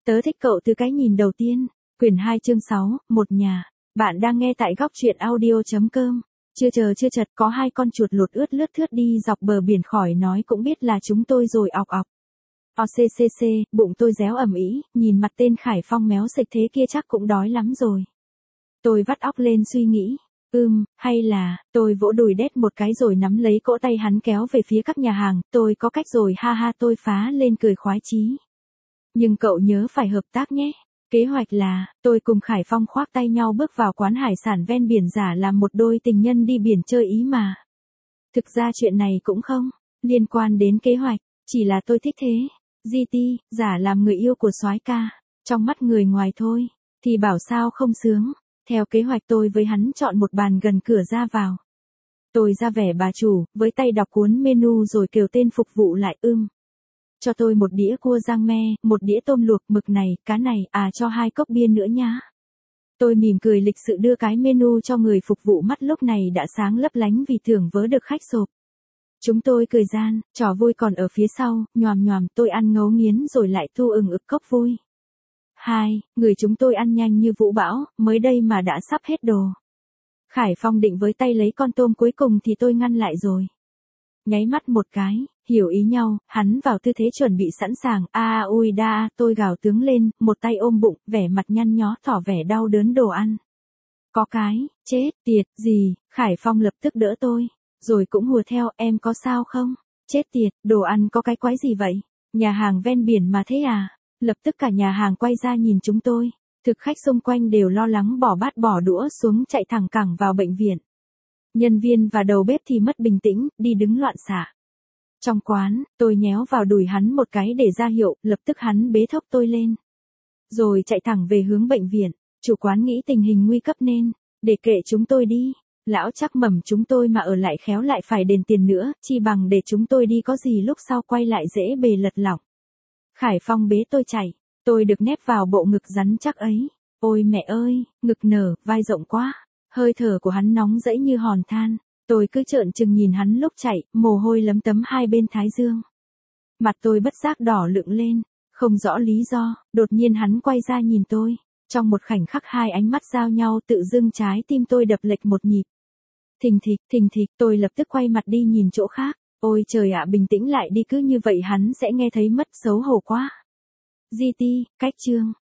Tớ thích cậu từ cái nhìn đầu tiên. Quyển 2 chương 6, một nhà. Bạn đang nghe tại góc truyện audio.com. Chưa chật có hai con chuột lụt ướt lướt thướt đi dọc bờ biển, khỏi nói cũng biết là chúng tôi rồi. Ọc ọc. OCCC, bụng tôi réo ầm ĩ, nhìn mặt tên Khải Phong méo xệch thế kia chắc cũng đói lắm rồi. Tôi vắt óc lên suy nghĩ. Hay là, tôi vỗ đùi đét một cái rồi nắm lấy cỗ tay hắn kéo về phía các nhà hàng. Tôi có cách rồi, ha ha, tôi phá lên cười khoái chí. Nhưng cậu nhớ phải hợp tác nhé. Kế hoạch là, tôi cùng Khải Phong khoác tay nhau bước vào quán hải sản ven biển, giả làm một đôi tình nhân đi biển chơi ý mà. Thực ra chuyện này cũng không liên quan đến kế hoạch, chỉ là tôi thích thế. GT, giả làm người yêu của soái ca, trong mắt người ngoài thôi, thì bảo sao không sướng. Theo kế hoạch tôi với hắn chọn một bàn gần cửa ra vào. Tôi ra vẻ bà chủ, với tay đọc cuốn menu rồi kêu tên phục vụ lại. Cho tôi một đĩa cua rang me, một đĩa tôm luộc, mực này, cá này, cho 2 cốc bia nữa nhá. Tôi mỉm cười lịch sự đưa cái menu cho người phục vụ, mắt lúc này đã sáng lấp lánh vì thưởng vớ được khách sộp. Chúng tôi cười gian, trò vui còn ở phía sau, nhoàm tôi ăn ngấu nghiến rồi lại thu ực cốc vui. Người chúng tôi ăn nhanh như vũ bão, mới đây mà đã sắp hết đồ. Khải Phong định với tay lấy con tôm cuối cùng thì tôi ngăn lại rồi. Nháy mắt một cái, hiểu ý nhau, hắn vào tư thế chuẩn bị sẵn sàng. Ui da, tôi gào tướng lên, một tay ôm bụng, vẻ mặt nhăn nhó tỏ vẻ đau đớn đồ ăn. Có cái, chết tiệt gì, Khải Phong lập tức đỡ tôi, rồi cũng hùa theo, em có sao không? Chết tiệt, đồ ăn có cái quái gì vậy? Nhà hàng ven biển mà thế à? Lập tức cả nhà hàng quay ra nhìn chúng tôi, thực khách xung quanh đều lo lắng bỏ bát bỏ đũa xuống chạy thẳng cẳng vào bệnh viện. Nhân viên và đầu bếp thì mất bình tĩnh, đi đứng loạn xạ. Trong quán, tôi nhéo vào đùi hắn một cái để ra hiệu, lập tức hắn bế thốc tôi lên. Rồi chạy thẳng về hướng bệnh viện. Chủ quán nghĩ tình hình nguy cấp nên, để kệ chúng tôi đi. Lão chắc mẩm chúng tôi mà ở lại khéo lại phải đền tiền nữa, chi bằng để chúng tôi đi, có gì lúc sau quay lại dễ bề lật lỏng. Khải Phong bế tôi chạy, tôi được nép vào bộ ngực rắn chắc ấy. Ôi mẹ ơi, ngực nở, vai rộng quá. Hơi thở của hắn nóng rẫy như hòn than. Tôi cứ trợn trừng nhìn hắn lúc chạy, mồ hôi lấm tấm hai bên thái dương. Mặt tôi bất giác đỏ lựng lên, không rõ lý do, đột nhiên hắn quay ra nhìn tôi. Trong một khoảnh khắc hai ánh mắt giao nhau, tự dưng trái tim tôi đập lệch một nhịp. Thình thịch, tôi lập tức quay mặt đi nhìn chỗ khác. Ôi trời ạ, bình tĩnh lại đi, cứ như vậy hắn sẽ nghe thấy mất xấu hổ quá. GT, cách chương.